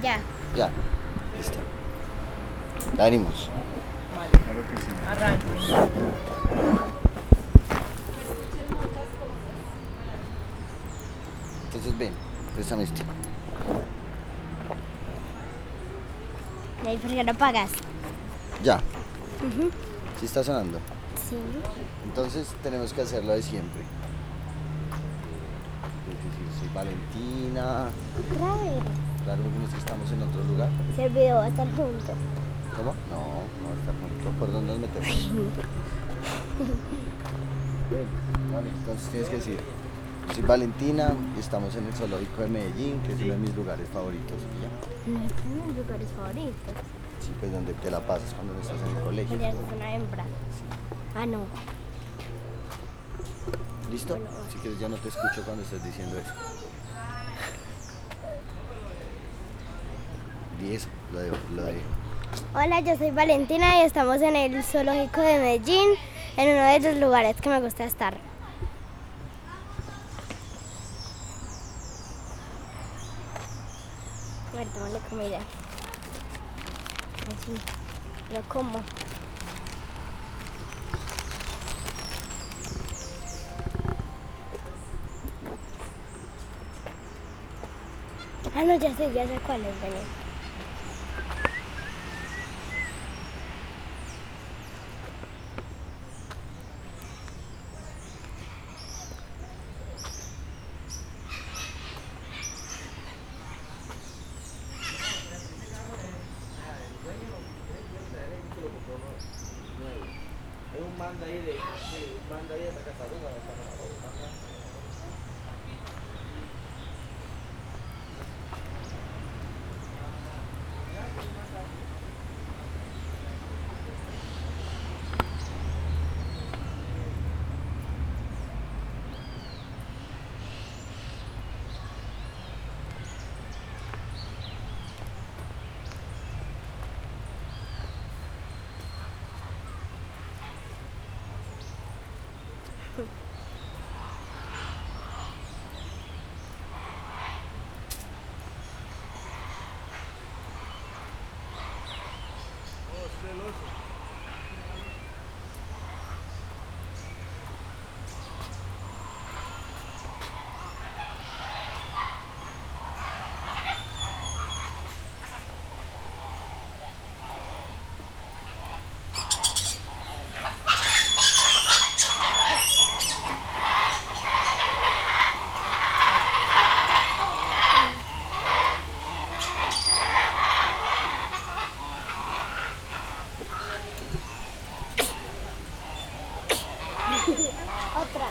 Ya. Ya, listo. Ya venimos. Claro que sí. Entonces ven, préstame este. ¿Y por qué no pagas? Ya. ¿Sí está sonando? Sí. Entonces tenemos que hacerlo de siempre. Es decir, soy Valentina. Otra vez. Claro, porque no es que estamos en otro lugar. Se olvidó estar juntos. ¿Cómo? No, no está junto. ¿Por dónde nos metemos? Ven, vale, entonces tienes que decir, soy Valentina y estamos en el zoológico de Medellín, que es uno de mis lugares favoritos. Y ya. No están en mis lugares favoritos. Sí, pues donde te la pasas cuando no estás en el colegio. Porque es una hembra. Ah, no. ¿Listo? Bueno. Si quieres ya no te escucho cuando estás diciendo eso. Di eso, lo de... Hola, yo soy Valentina y estamos en el zoológico de Medellín, en uno de los lugares que me gusta estar. A ver, tómale comida. Así. Yo como. Ah, no, ya sé cuál es, vení. Hay un manga ahí de la cazaruga. Otra.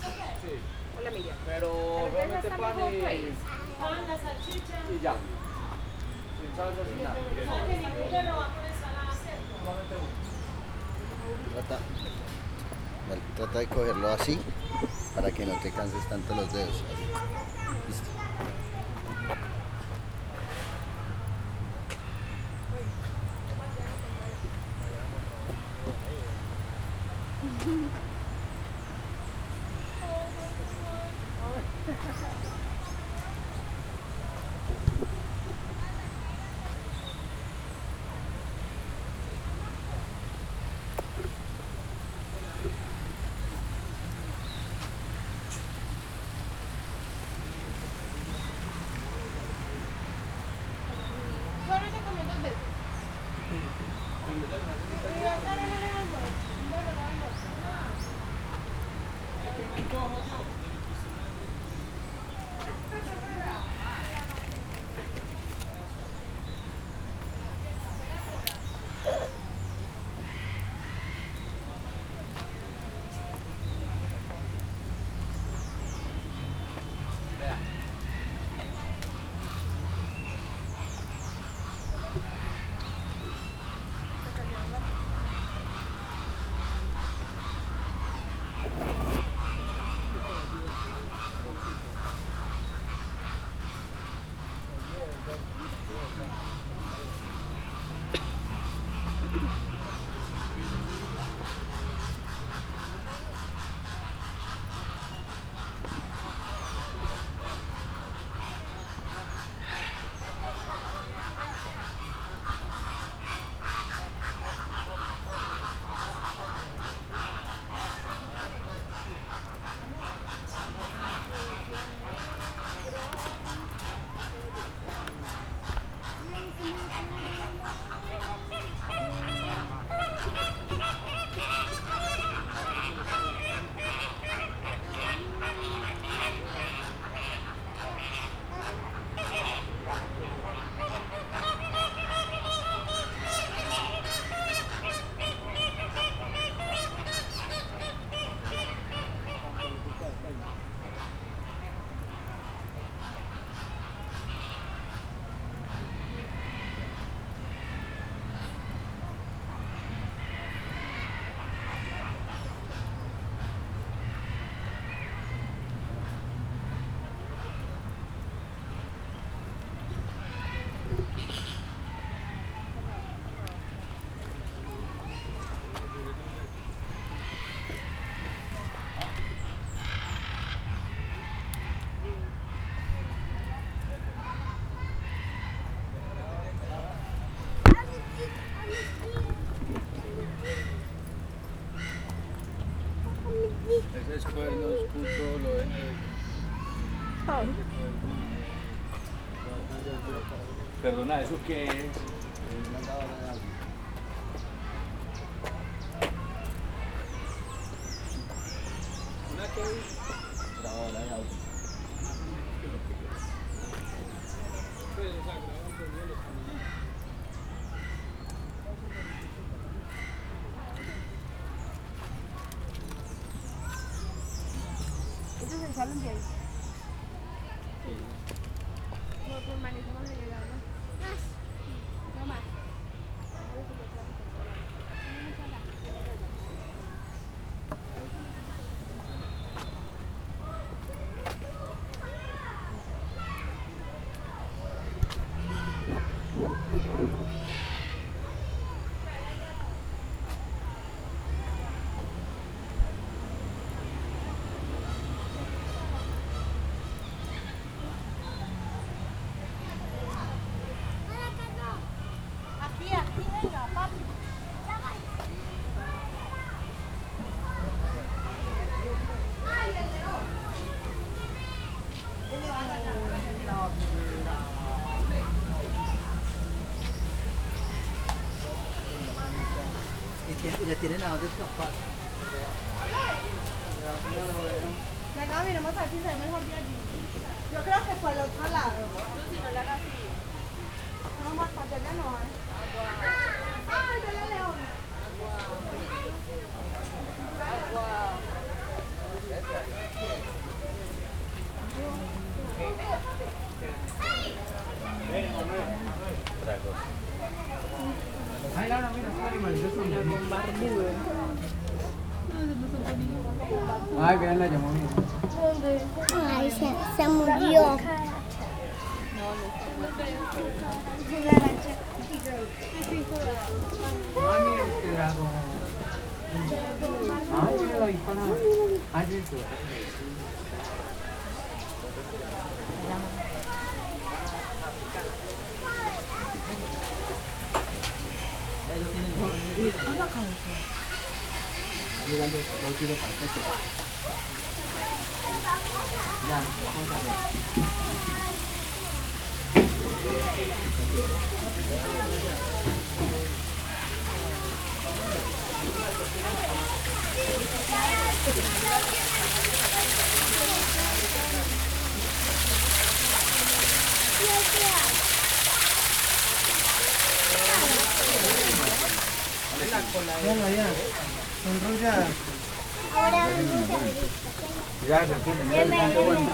Hola, Miriam. Pero realmente pan y ya. Sin salsa, sin nada. Solamente uno. Trata de cogerlo así para que no te canses tanto los dedos. Listo. Ese es cuernos, puto, lo de... Perdona, ¿eso qué es? ¿Una qué? Grabadora de audio. ¿Esto es el salón de ahí? No, permanecemos en el agua. No más. Aquí, venga, papi. Y le tienen a dónde escapar. Venga, miremos a ver si se ve mejor de allí. Yo creo que por el otro lado. No, si no le hagas así. No, más para allá no hay. ¡Ay, de la leona! Ay, vean, la llamó bien. Ay, se murió. Ay, mira este dragón. Ay, mira la hispana. Ay, sí, sí. Llegando, lo quiero para que ya, vamos a ver. Véanla ya, enrollada. Ahora Ya se entiende.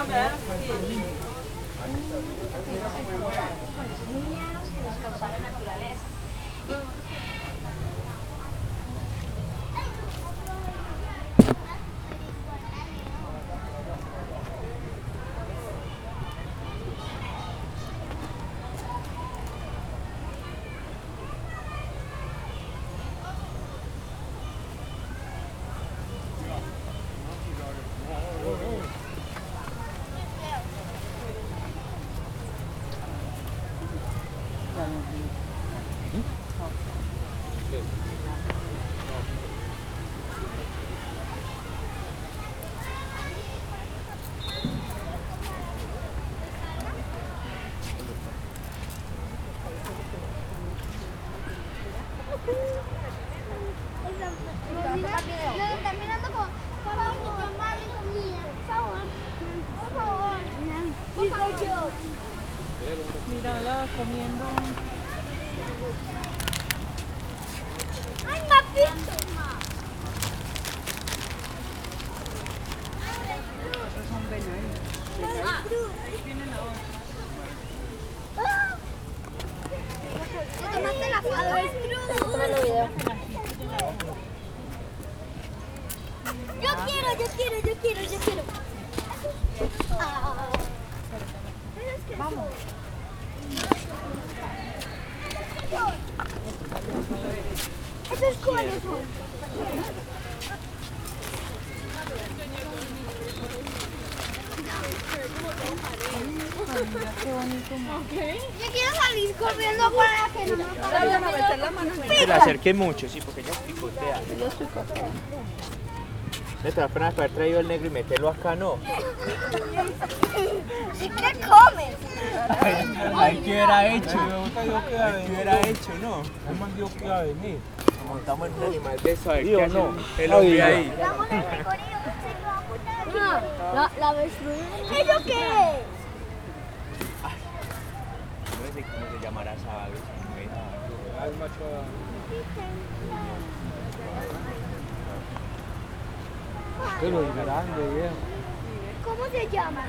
Lo están mirando con mamá y comida. Por favor. Por favor. Por favor. Mírala comiendo. Ay, papito. Esos son venenos. ¿Te tomaste la foto? Yo quiero. Ah. Vamos. ¿Esos cuáles son? Qué bonito. Yo quiero salir corriendo para que no me Vayan a meter la mano en el... Se le acerquen mucho, sí, porque ellos picotean. Pero apenas haber traído el negro y meterlo acá, no. ¿Qué comes? Ahí que hubiera hecho, ¿no? ¿Cómo dijo que iba a venir? Montamos en un animal de eso, a ver qué hace el hombre ahí. Vamos a recorrido que se va a poner. La avestruz. ¿Eso qué es? No sé cómo se llamará esa ave. Pero y grande, viejo. ¿Cómo se llama?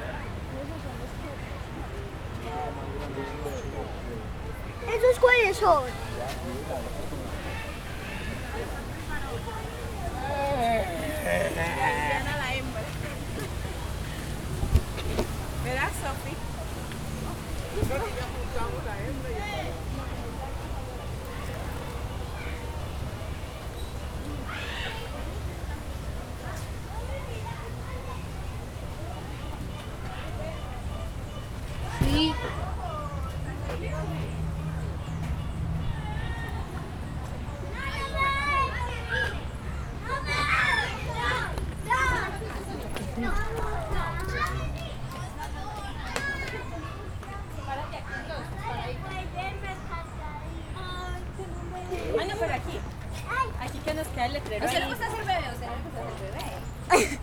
¿Esos cuáles son? ¿Verdad, Sofi? Sí. Ah, no, pero aquí. Aquí que nos queda el letrero. ¿A usted le gusta ser bebé? ¿A usted le gusta ser bebé?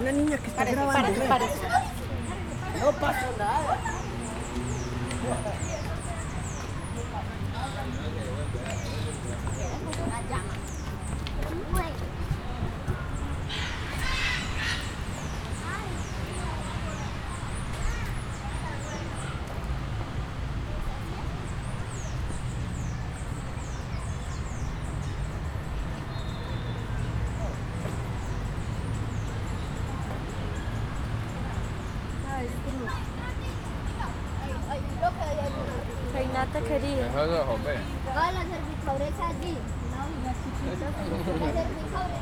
Una niña que está grabando. Parece. No pasó nada. Reinata querida. Todas las cervicadores allí. Las chiquitas. Las cervicadores.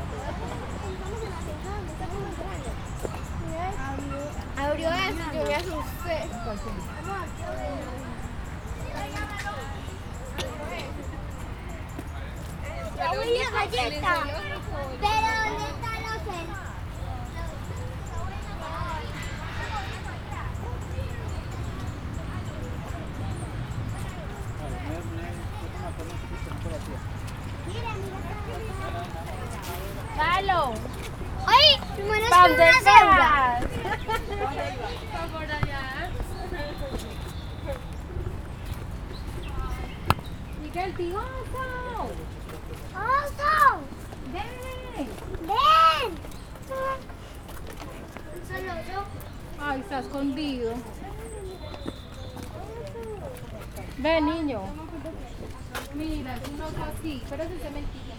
Abrió eso, yo me asusté. Yo voy a galleta. Pero ¿dónde están los ¡Palo! ¡Ay! ¡Me ¿Pa' una dónde cebra! Miguel, pigoso. ¡Oso! Ven. ¡Ven! ¿Solo yo? Ay, está escondido. Ven, niño. Mira, es un oso así, pero ese es mentira.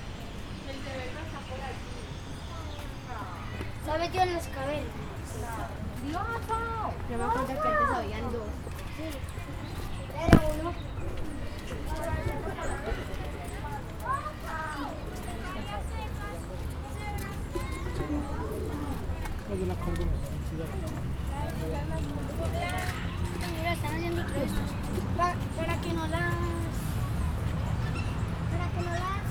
Se ha metido en los cabellos. ¡Dioso! Yo me acuerdo que antes habían dos. Sí. Era uno. Mira, están haciendo crestas. Para que no las... Para que no las...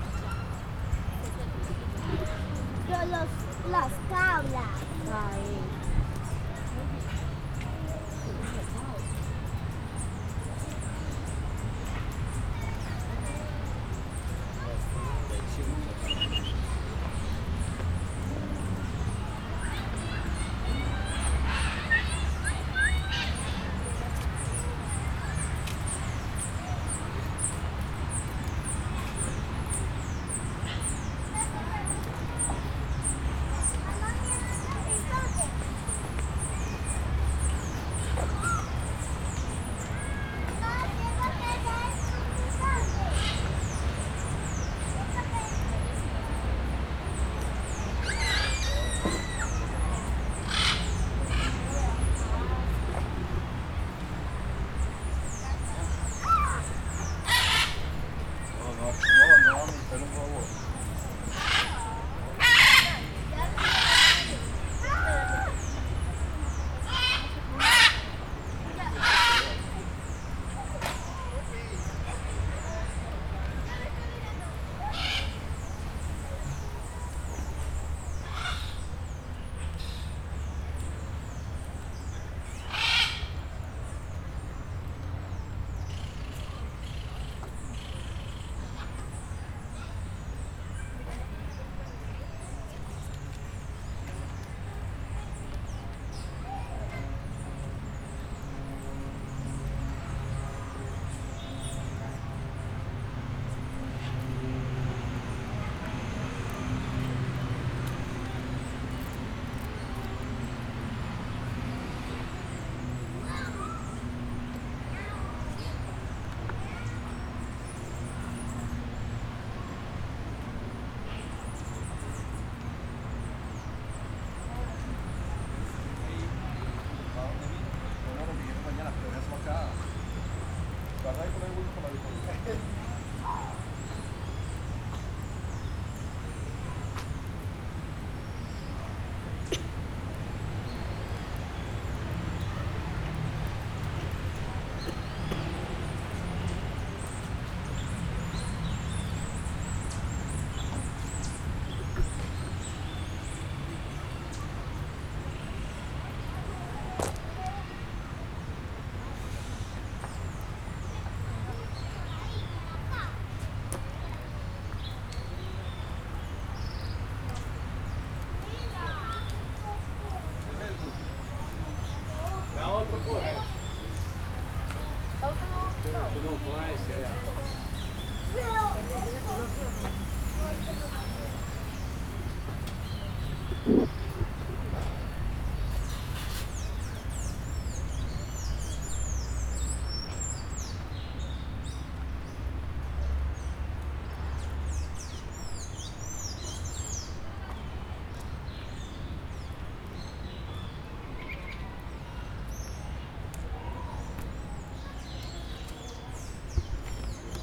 Las cabras. Ay.